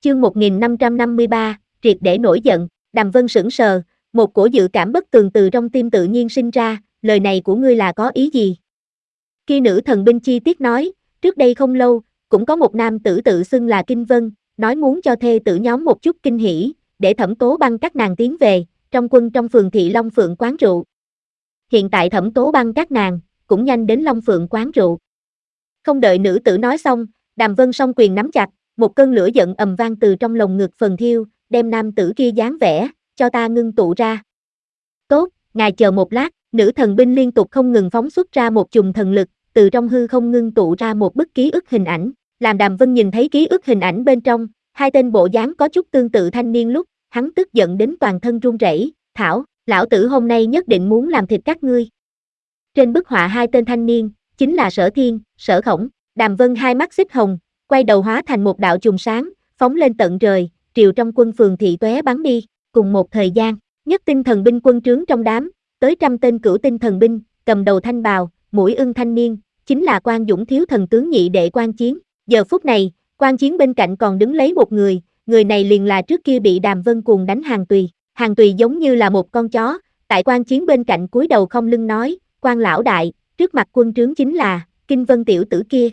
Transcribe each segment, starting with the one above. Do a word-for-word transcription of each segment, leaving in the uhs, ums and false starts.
Chương một nghìn năm trăm năm mươi ba, triệt để nổi giận. Đàm Vân sững sờ, một cổ dự cảm bất tường từ trong tim tự nhiên sinh ra, lời này của ngươi là có ý gì? Khi nữ thần binh chi tiết nói, trước đây không lâu, cũng có một nam tử tự xưng là Kinh Vân, nói muốn cho thê tử nhóm một chút kinh hỉ, để Thẩm Tố Băng các nàng tiến về, trong quân trong phường thị Long Phượng quán rượu. Hiện tại Thẩm Tố Băng các nàng, cũng nhanh đến Long Phượng quán rượu. Không đợi nữ tử nói xong, Đàm Vân song quyền nắm chặt, một cơn lửa giận ầm vang từ trong lồng ngực phần thiêu, đem nam tử kia dáng vẻ, cho ta ngưng tụ ra. Tốt, ngài chờ một lát, nữ thần binh liên tục không ngừng phóng xuất ra một chùm thần lực, từ trong hư không ngưng tụ ra một bức ký ức hình ảnh, làm Đàm Vân nhìn thấy ký ức hình ảnh bên trong, hai tên bộ dáng có chút tương tự thanh niên lúc, hắn tức giận đến toàn thân run rẩy, thảo, lão tử hôm nay nhất định muốn làm thịt các ngươi. Trên bức họa hai tên thanh niên, chính là Sở Thiên, Sở Khổng. Đàm Vân hai mắt xích hồng, quay đầu hóa thành một đạo chùm sáng, phóng lên tận trời, triều trong quân phường thị tóe bắn đi. Cùng một thời gian, nhất tinh thần binh quân trướng trong đám, tới trăm tên cửu tinh thần binh, cầm đầu thanh bào, mũi ưng thanh niên, chính là Quan Dũng thiếu thần tướng nhị đệ Quan Chiến. Giờ phút này, Quan Chiến bên cạnh còn đứng lấy một người, người này liền là trước kia bị Đàm Vân cuồng đánh Hàn Tùy. Hàn Tùy giống như là một con chó, tại Quan Chiến bên cạnh cúi đầu không lưng nói, Quan lão đại, trước mặt quân trướng chính là Kinh Vân tiểu tử kia.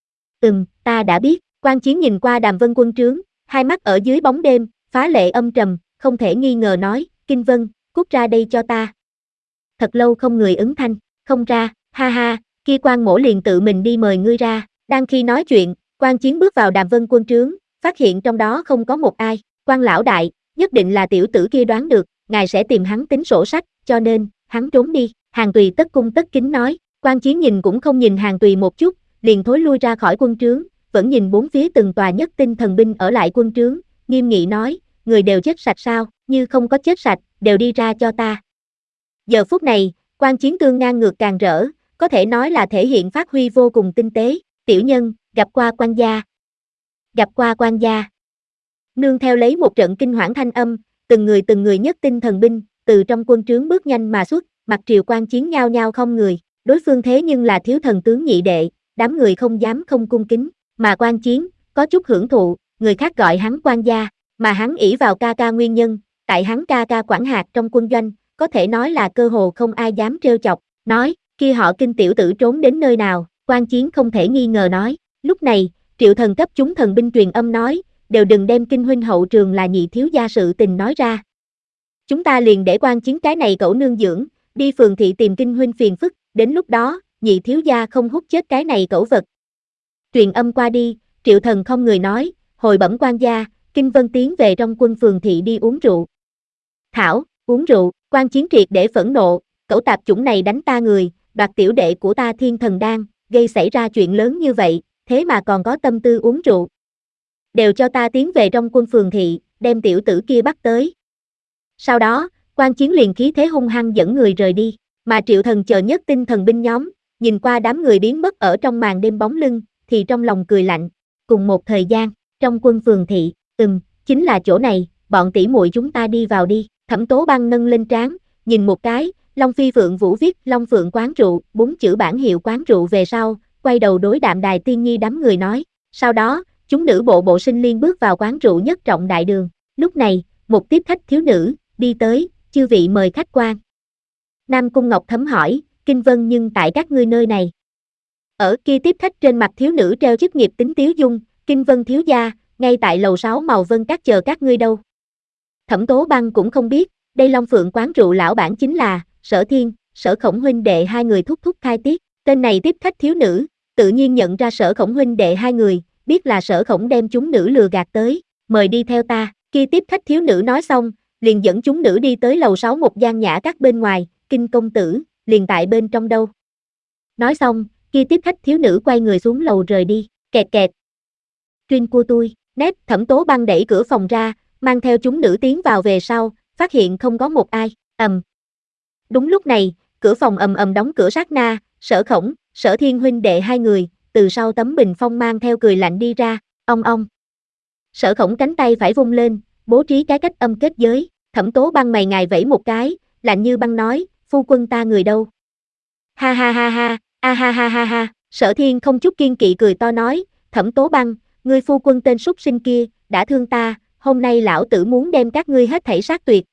Ừm, ta đã biết. Quan Chiến nhìn qua Đàm Vân quân trướng, hai mắt ở dưới bóng đêm, phá lệ âm trầm, không thể nghi ngờ nói, Kinh Vân, cút ra đây cho ta. Thật lâu không người ứng thanh, không ra, ha ha, kia Quan mỗ liền tự mình đi mời ngươi ra. Đang khi nói chuyện, Quan Chiến bước vào Đàm Vân quân trướng, phát hiện trong đó không có một ai. Quan lão đại, nhất định là tiểu tử kia đoán được, ngài sẽ tìm hắn tính sổ sách, cho nên, hắn trốn đi. Hàn Tùy tất cung tất kính nói. Quan Chiến nhìn cũng không nhìn Hàn Tùy một chút, liền thối lui ra khỏi quân trướng, vẫn nhìn bốn phía từng tòa nhất tinh thần binh ở lại quân trướng, nghiêm nghị nói, người đều chết sạch sao, như không có chết sạch, đều đi ra cho ta. Giờ phút này, Quan Chiến tương ngang ngược càng rỡ, có thể nói là thể hiện phát huy vô cùng tinh tế. Tiểu nhân, gặp qua quan gia. Gặp qua quan gia. Nương theo lấy một trận kinh hoảng thanh âm, từng người từng người nhất tinh thần binh, từ trong quân trướng bước nhanh mà xuất, mặt triều Quan Chiến nhao nhao không người, đối phương thế nhưng là thiếu thần tướng nhị đệ, đám người không dám không cung kính, mà Quan Chiến, có chút hưởng thụ, người khác gọi hắn quan gia, mà hắn ỷ vào ca ca nguyên nhân, tại hắn ca ca quản hạt trong quân doanh, có thể nói là cơ hồ không ai dám trêu chọc, nói, kia họ Kinh tiểu tử trốn đến nơi nào, Quan Chiến không thể nghi ngờ nói, lúc này, triệu thần cấp chúng thần binh truyền âm nói, đều đừng đem Kinh huynh hậu trường là nhị thiếu gia sự tình nói ra. Chúng ta liền để Quan Chiến cái này cẩu nương dưỡng, đi phường thị tìm Kinh huynh phiền phức, đến lúc đó, nhị thiếu gia không hút chết cái này cẩu vật. Truyền âm qua đi, triệu thần không người nói, hồi bẩm quan gia, Kinh Vân tiến về trong quân phường thị đi uống rượu. Thảo, uống rượu, Quan Chiến triệt để phẫn nộ, cẩu tạp chủng này đánh ta người, đoạt tiểu đệ của ta thiên thần đan, gây xảy ra chuyện lớn như vậy, thế mà còn có tâm tư uống rượu. Đều cho ta tiến về trong quân phường thị, đem tiểu tử kia bắt tới. Sau đó, Quan Chiến liền khí thế hung hăng dẫn người rời đi, mà triệu thần chờ nhất tinh thần binh nhóm, nhìn qua đám người biến mất ở trong màn đêm bóng lưng, thì trong lòng cười lạnh. Cùng một thời gian, trong quân phường thị, ừm, chính là chỗ này, bọn tỷ muội chúng ta đi vào đi. Thẩm Tố Băng nâng lên trán, nhìn một cái, Long Phi Phượng Vũ viết Long Phượng quán rượu, bốn chữ bản hiệu quán rượu về sau, quay đầu đối Đạm Đài Tiên Nhi đám người nói. Sau đó, chúng nữ bộ bộ sinh liên bước vào quán rượu nhất trọng đại đường. Lúc này, một tiếp khách thiếu nữ, đi tới, chư vị mời khách quan. Nam Cung Ngọc Thấm hỏi, Kinh Vân nhưng tại các ngươi nơi này. Ở kia tiếp khách trên mặt thiếu nữ treo chức nghiệp tính tiếu dung, Kinh Vân thiếu gia, ngay tại lầu sáu màu vân các chờ các ngươi đâu. Thẩm Tố Băng cũng không biết, đây Long Phượng quán rượu lão bản chính là, Sở Thiên, Sở Khổng huynh đệ hai người thúc thúc khai tiết, tên này tiếp khách thiếu nữ, tự nhiên nhận ra Sở Khổng huynh đệ hai người, biết là Sở Khổng đem chúng nữ lừa gạt tới, mời đi theo ta, kia tiếp khách thiếu nữ nói xong, liền dẫn chúng nữ đi tới lầu sáu một gian nhã các bên ngoài, Kinh công tử, liền tại bên trong đâu. Nói xong, kia tiếp khách thiếu nữ quay người xuống lầu rời đi, kẹt kẹt. Truyên của tôi, nét, Thẩm Tố Băng đẩy cửa phòng ra, mang theo chúng nữ tiến vào về sau, phát hiện không có một ai, ầm. Đúng lúc này, cửa phòng ầm ầm đóng cửa sát na, Sở Khổng, Sở Thiên huynh đệ hai người, từ sau tấm bình phong mang theo cười lạnh đi ra, ong ong. Sở Khổng cánh tay phải vung lên, bố trí cái cách âm kết giới, Thẩm Tố Băng mày ngài vẫy một cái, lạnh như băng nói, phu quân ta người đâu? Ha ha ha ha, a ha ha ha ha, Sở Thiên không chút kiên kỵ cười to nói, Thẩm Tố Băng, ngươi phu quân tên súc sinh kia, đã thương ta, hôm nay lão tử muốn đem các ngươi hết thảy sát tuyệt.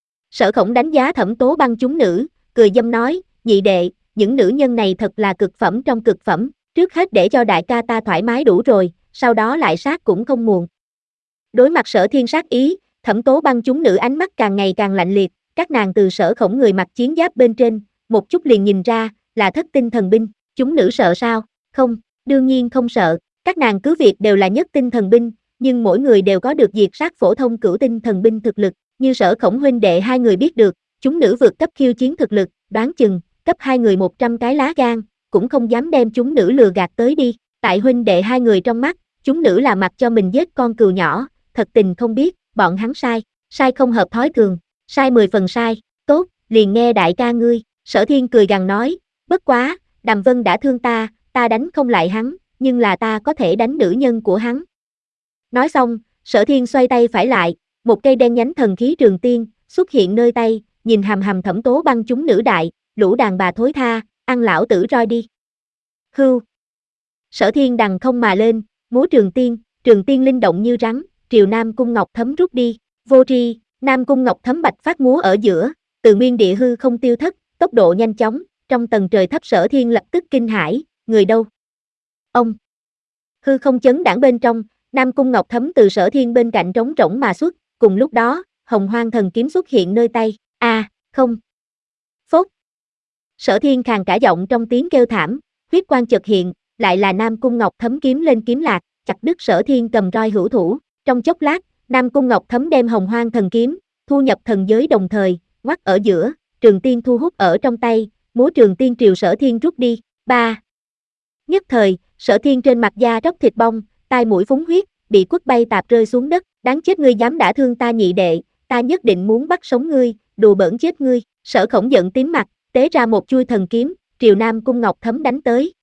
Sở Khổng đánh giá Thẩm Tố Băng chúng nữ, cười dâm nói, nhị đệ, những nữ nhân này thật là cực phẩm trong cực phẩm, trước hết để cho đại ca ta thoải mái đủ rồi, sau đó lại sát cũng không muộn. Đối mặt Sở Thiên sát ý, Thẩm Tố Băng chúng nữ ánh mắt càng ngày càng lạnh liệt, các nàng từ Sở Khổng người mặc chiến giáp bên trên, một chút liền nhìn ra, là thất tinh thần binh, chúng nữ sợ sao? Không, đương nhiên không sợ, các nàng cứ việc đều là nhất tinh thần binh, nhưng mỗi người đều có được diệt sát phổ thông cửu tinh thần binh thực lực, như Sở Khổng huynh đệ hai người biết được, chúng nữ vượt cấp khiêu chiến thực lực, đoán chừng, cấp hai người một trăm cái lá gan, cũng không dám đem chúng nữ lừa gạt tới đi, tại huynh đệ hai người trong mắt, chúng nữ là mặc cho mình giết con cừu nhỏ, thật tình không biết, bọn hắn sai, sai không hợp thói thường, sai mười phần sai, tốt, liền nghe đại ca ngươi, Sở Thiên cười gằn nói, bất quá, Đàm Vân đã thương ta, ta đánh không lại hắn, nhưng là ta có thể đánh nữ nhân của hắn. Nói xong, Sở Thiên xoay tay phải lại, một cây đen nhánh thần khí trường tiên, xuất hiện nơi tay, nhìn hàm hàm Thẩm Tố Băng chúng nữ đại, lũ đàn bà thối tha, ăn lão tử roi đi. Hưu. Sở Thiên đằng không mà lên, múa trường tiên, trường tiên linh động như rắn, triều Nam Cung Ngọc Thấm rút đi, vô tri, Nam Cung Ngọc Thấm bạch phát múa ở giữa, từ nguyên địa hư không tiêu thất, tốc độ nhanh chóng, trong tầng trời thấp Sở Thiên lập tức kinh hãi, người đâu? Ông. Hư không chấn đảng bên trong, Nam Cung Ngọc Thấm từ Sở Thiên bên cạnh trống rỗng mà xuất, cùng lúc đó, Hồng Hoang thần kiếm xuất hiện nơi tay, a, à, không. Phốt. Sở Thiên khàn cả giọng trong tiếng kêu thảm, huyết quang chợt hiện, lại là Nam Cung Ngọc Thấm kiếm lên kiếm lạc, chặt đứt Sở Thiên cầm roi hữu thủ, trong chốc lát, Nam Cung Ngọc Thấm đem Hồng Hoang thần kiếm, thu nhập thần giới đồng thời, ngoắt ở giữa, trường tiên thu hút ở trong tay, múa trường tiên triều Sở Thiên rút đi, ba. Nhất thời, Sở Thiên trên mặt da róc thịt bong, tai mũi phúng huyết, bị quất bay tạp rơi xuống đất, đáng chết ngươi dám đả thương ta nhị đệ, ta nhất định muốn bắt sống ngươi, đùa bỡn chết ngươi, Sở Khổng giận tím mặt, tế ra một chuôi thần kiếm, triều Nam Cung Ngọc Thấm đánh tới,